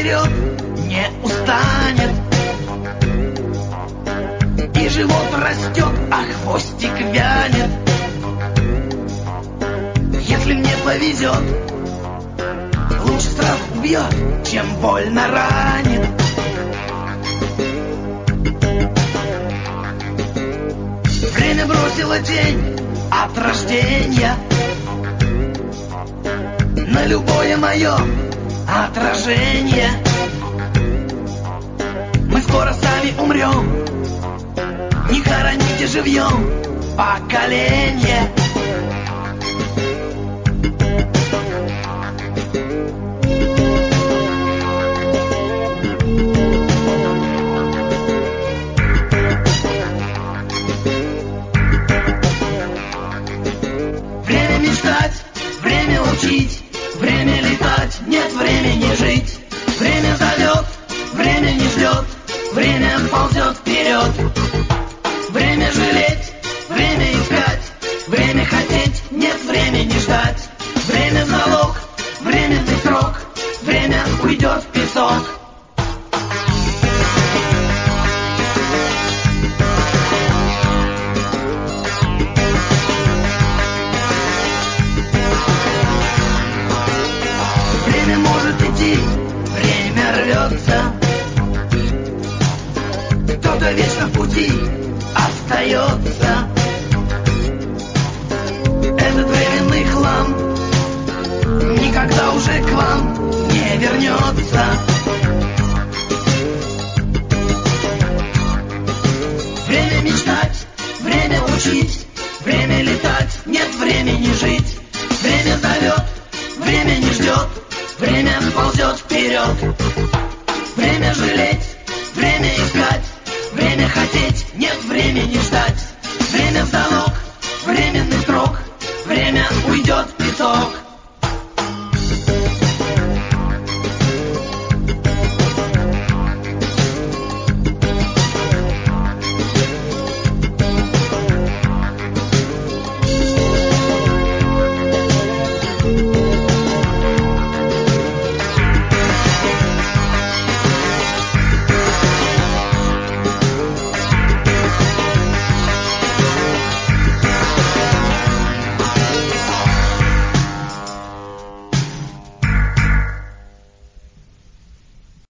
вперед не устанет. И живот растет, а хвостик вянет. Если мне повезет, лучше страх убьет, чем больно ранит. Время бросило тень от рождения на любое мое отражение. Мы скоро сами умрем, не хороните живьем поколение. Время мечтать, время учить, время летать, нет времени жить. Время зовет, время не ждет, время ползет вперед. Время жалеть, время искать, время хотеть, нет времени ждать. Время залог, временный срок, время уйдет в песок. Время может идти, время рвется. Кто-то вечно в пути остается. Этот временный хлам никогда уже к вам не вернется. Время мечтать, время учить, время летать, нет времени жить. Время зовет, время не ждет, время ползет вперед. Время жалеть, время искать, время хотеть, нет времени ждать. Время в залог, временный срок, время уйдет в песок.